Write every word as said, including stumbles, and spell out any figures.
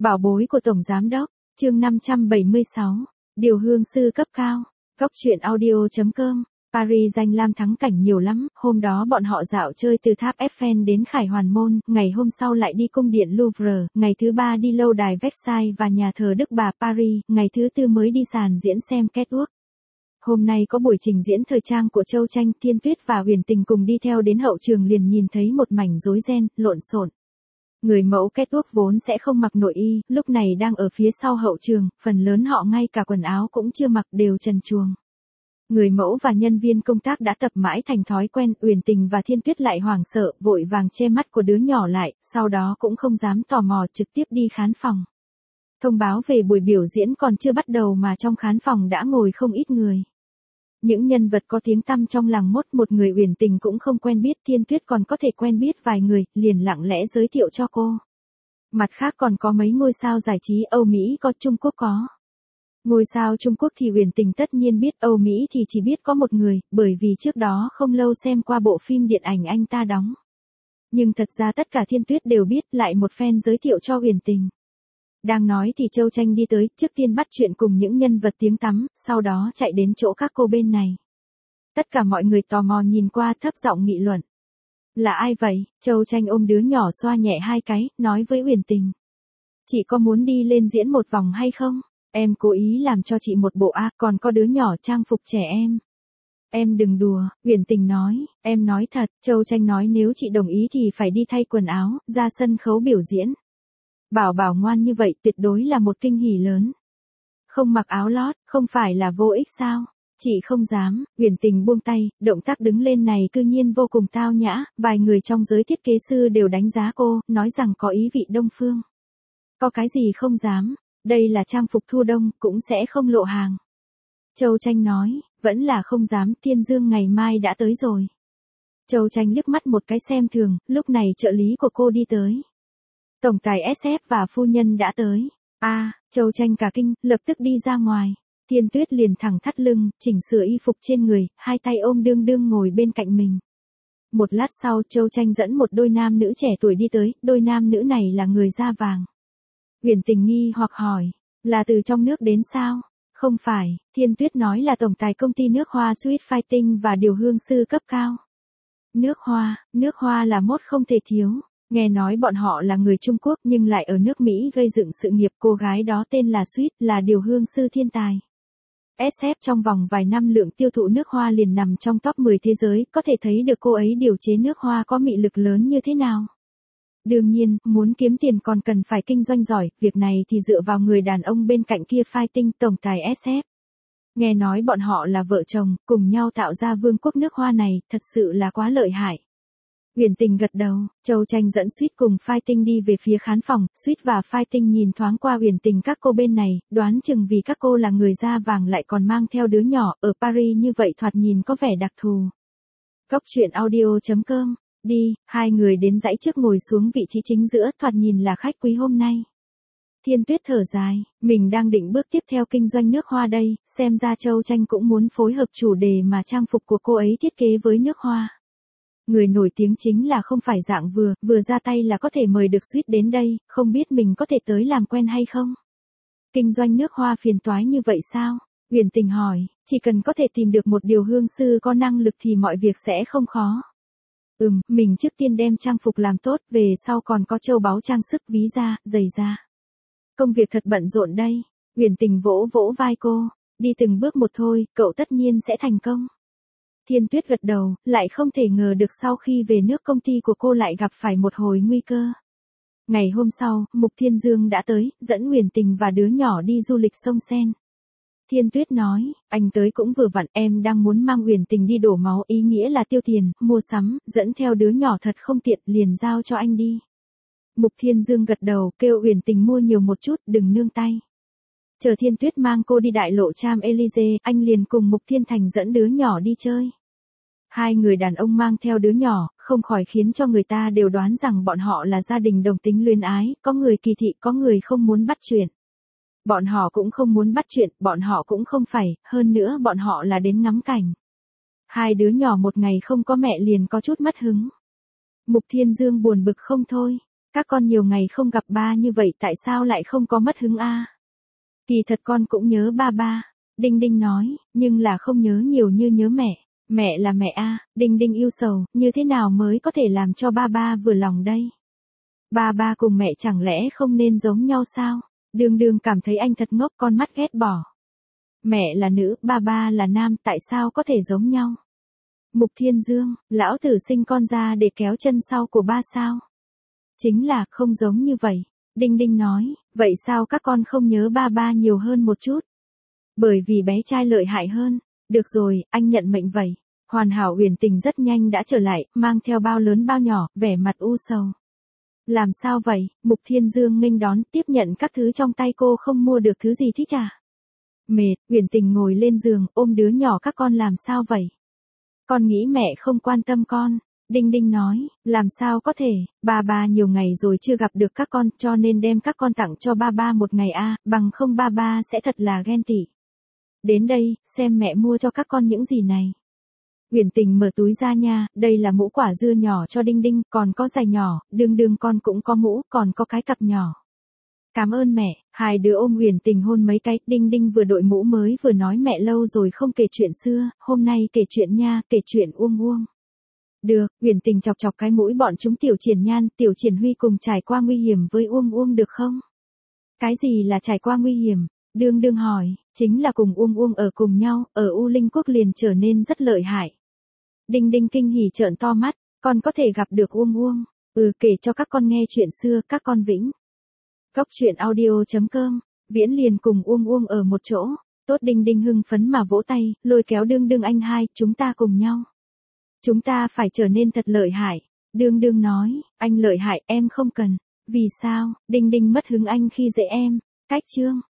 Bảo bối của Tổng Giám Đốc, chương năm trăm bảy mươi sáu, điều hương sư cấp cao, góc truyện audio.com, Paris danh lam thắng cảnh nhiều lắm, hôm đó bọn họ dạo chơi từ tháp Eiffel đến Khải Hoàn Môn, ngày hôm sau lại đi cung điện Louvre, ngày thứ ba đi lâu đài Versailles và nhà thờ Đức Bà Paris, ngày thứ tư mới đi sàn diễn xem catwalk. Hôm nay có buổi trình diễn thời trang của Châu Tranh, Thiên Tuyết và Huyền Tình cùng đi theo đến hậu trường liền nhìn thấy một mảnh rối ren, lộn xộn. Người mẫu catwalk vốn sẽ không mặc nội y, lúc này đang ở phía sau hậu trường, phần lớn họ ngay cả quần áo cũng chưa mặc đều trần truồng. Người mẫu và nhân viên công tác đã tập mãi thành thói quen, Huyền Tình và Thiên Tuyết lại hoảng sợ, vội vàng che mắt của đứa nhỏ lại, sau đó cũng không dám tò mò trực tiếp đi khán phòng. Thông báo về buổi biểu diễn còn chưa bắt đầu mà trong khán phòng đã ngồi không ít người. Những nhân vật có tiếng tăm trong làng mốt, một người Huyền Tình cũng không quen biết, Thiên Tuyết còn có thể quen biết vài người, liền lặng lẽ giới thiệu cho cô. Mặt khác còn có mấy ngôi sao giải trí Âu Mỹ có, Trung Quốc có. Ngôi sao Trung Quốc thì Huyền Tình tất nhiên biết, Âu Mỹ thì chỉ biết có một người, bởi vì trước đó không lâu xem qua bộ phim điện ảnh anh ta đóng. Nhưng thật ra tất cả Thiên Tuyết đều biết, lại một fan giới thiệu cho Huyền Tình. Đang nói thì Châu Tranh đi tới, trước tiên bắt chuyện cùng những nhân vật tiếng tăm, sau đó chạy đến chỗ các cô bên này. Tất cả mọi người tò mò nhìn qua, thấp giọng nghị luận. Là ai vậy? Châu Tranh ôm đứa nhỏ xoa nhẹ hai cái, nói với Huyền Tình. Chị có muốn đi lên diễn một vòng hay không? Em cố ý làm cho chị một bộ A, còn có đứa nhỏ trang phục trẻ em. Em đừng đùa, Huyền Tình nói, em nói thật. Châu Tranh nói nếu chị đồng ý thì phải đi thay quần áo, ra sân khấu biểu diễn. Bảo bảo ngoan như vậy tuyệt đối là một kinh hỉ lớn. Không mặc áo lót, không phải là vô ích sao? Chị không dám. Huyền Tình buông tay, động tác đứng lên này cư nhiên vô cùng tao nhã, vài người trong giới thiết kế sư đều đánh giá cô, nói rằng có ý vị Đông phương. Có cái gì không dám, đây là trang phục thu đông, cũng sẽ không lộ hàng. Châu Tranh nói, vẫn là không dám, Thiên Dương ngày mai đã tới rồi. Châu Tranh liếc mắt một cái xem thường, lúc này trợ lý của cô đi tới. Tổng tài ét ép và phu nhân đã tới. A, à, Châu Tranh cả kinh, lập tức đi ra ngoài. Thiên Tuyết liền thẳng thắt lưng, chỉnh sửa y phục trên người, hai tay ôm đương đương ngồi bên cạnh mình. Một lát sau Châu Tranh dẫn một đôi nam nữ trẻ tuổi đi tới, đôi nam nữ này là người da vàng. Huyền Tình nghi hoặc hỏi, là từ trong nước đến sao? Không phải, Thiên Tuyết nói là tổng tài công ty nước hoa Sweet Fighting và điều hương sư cấp cao. Nước hoa, nước hoa là mốt không thể thiếu. Nghe nói bọn họ là người Trung Quốc nhưng lại ở nước Mỹ gây dựng sự nghiệp, cô gái đó tên là Sweet, là điều hương sư thiên tài. ét ép trong vòng vài năm lượng tiêu thụ nước hoa liền nằm trong top mười thế giới, có thể thấy được cô ấy điều chế nước hoa có mị lực lớn như thế nào. Đương nhiên, muốn kiếm tiền còn cần phải kinh doanh giỏi, việc này thì dựa vào người đàn ông bên cạnh kia Fighting, tổng tài ét ép. Nghe nói bọn họ là vợ chồng, cùng nhau tạo ra vương quốc nước hoa này, thật sự là quá lợi hại. Huyền Tình gật đầu, Châu Tranh dẫn Sweet cùng Fighting đi về phía khán phòng, Sweet và Fighting nhìn thoáng qua Huyền Tình các cô bên này, đoán chừng vì các cô là người da vàng lại còn mang theo đứa nhỏ, ở Paris như vậy thoạt nhìn có vẻ đặc thù. Góc truyện audio.com, đi, hai người đến dãy trước ngồi xuống vị trí chính giữa, thoạt nhìn là khách quý hôm nay. Thiên Tuyết thở dài, mình đang định bước tiếp theo kinh doanh nước hoa đây, xem ra Châu Tranh cũng muốn phối hợp chủ đề mà trang phục của cô ấy thiết kế với nước hoa. Người nổi tiếng chính là không phải dạng vừa, vừa ra tay là có thể mời được Sweet đến đây, không biết mình có thể tới làm quen hay không? Kinh doanh nước hoa phiền toái như vậy sao? Huyền Tình hỏi, chỉ cần có thể tìm được một điều hương sư có năng lực thì mọi việc sẽ không khó. Ừm, mình trước tiên đem trang phục làm tốt, về sau còn có châu báu trang sức, ví da, giày da. Công việc thật bận rộn đây. Huyền Tình vỗ vỗ vai cô, đi từng bước một thôi, cậu tất nhiên sẽ thành công. Thiên Tuyết gật đầu, lại không thể ngờ được sau khi về nước công ty của cô lại gặp phải một hồi nguy cơ. Ngày hôm sau, Mục Thiên Dương đã tới, dẫn Huyền Tình và đứa nhỏ đi du lịch sông Sen. Thiên Tuyết nói, anh tới cũng vừa vặn, em đang muốn mang Huyền Tình đi đổ máu, ý nghĩa là tiêu tiền, mua sắm, dẫn theo đứa nhỏ thật không tiện, liền giao cho anh đi. Mục Thiên Dương gật đầu, kêu Huyền Tình mua nhiều một chút, đừng nương tay. Chờ Thiên Tuyết mang cô đi đại lộ Champs-Élysées, anh liền cùng Mục Thiên Thành dẫn đứa nhỏ đi chơi. Hai người đàn ông mang theo đứa nhỏ, không khỏi khiến cho người ta đều đoán rằng bọn họ là gia đình đồng tính luyến ái, có người kỳ thị, có người không muốn bắt chuyện. Bọn họ cũng không muốn bắt chuyện, bọn họ cũng không phải, hơn nữa bọn họ là đến ngắm cảnh. Hai đứa nhỏ một ngày không có mẹ liền có chút mất hứng. Mục Thiên Dương buồn bực không thôi. Các con nhiều ngày không gặp ba như vậy tại sao lại không có mất hứng a? Kỳ thật con cũng nhớ ba ba. Đinh Đinh nói, nhưng là không nhớ nhiều như nhớ mẹ. Mẹ là mẹ a. Đinh Đinh yêu sầu, như thế nào mới có thể làm cho ba ba vừa lòng đây? Ba ba cùng mẹ chẳng lẽ không nên giống nhau sao? Đường Đường cảm thấy anh thật ngốc, con mắt ghét bỏ. Mẹ là nữ, ba ba là nam, tại sao có thể giống nhau? Mục Thiên Dương, lão tử sinh con ra để kéo chân sau của ba sao? Chính là không giống như vậy. Đinh Đinh nói, vậy sao các con không nhớ ba ba nhiều hơn một chút? Bởi vì bé trai lợi hại hơn. Được rồi, anh nhận mệnh vậy. Hoàn Hảo Uyển Tình rất nhanh đã trở lại, mang theo bao lớn bao nhỏ, vẻ mặt u sầu. Làm sao vậy? Mục Thiên Dương nghênh đón, tiếp nhận các thứ trong tay cô, không mua được thứ gì thích à? Mệt, Uyển Tình ngồi lên giường, ôm đứa nhỏ, các con làm sao vậy? Con nghĩ mẹ không quan tâm con. Đinh Đinh nói, làm sao có thể, ba ba nhiều ngày rồi chưa gặp được các con, cho nên đem các con tặng cho ba ba một ngày a, bằng không ba ba sẽ thật là ghen tị. Đến đây, xem mẹ mua cho các con những gì này. Uyển Tình mở túi ra nha, đây là mũ quả dưa nhỏ cho Đinh Đinh, còn có giày nhỏ, Đường Đường con cũng có mũ, còn có cái cặp nhỏ. Cảm ơn mẹ. Hai đứa ôm Uyển Tình hôn mấy cái. Đinh Đinh vừa đội mũ mới vừa nói mẹ lâu rồi không kể chuyện xưa, hôm nay kể chuyện nha, kể chuyện Uông Uông. Được, Uyển Tình chọc chọc cái mũi bọn chúng. Tiểu Triển Nhan, Tiểu Triển Huy cùng trải qua nguy hiểm với Uông Uông được không? Cái gì là trải qua nguy hiểm? Đường Đường hỏi, chính là cùng Uông Uông ở cùng nhau, ở U Linh Quốc liền trở nên rất lợi hại. Đinh Đinh kinh hỉ trợn to mắt, con có thể gặp được Uông Uông. Ừ, kể cho các con nghe chuyện xưa, các con vĩnh. Góc truyện audio chấm com, Viễn liền cùng Uông Uông ở một chỗ. Tốt. Đinh Đinh hưng phấn mà vỗ tay, lôi kéo Đường Đường anh hai, chúng ta cùng nhau. Chúng ta phải trở nên thật lợi hại. Đường Đường nói, anh lợi hại, em không cần. Vì sao? Đinh Đinh mất hứng, anh khi dễ em. Cách chương.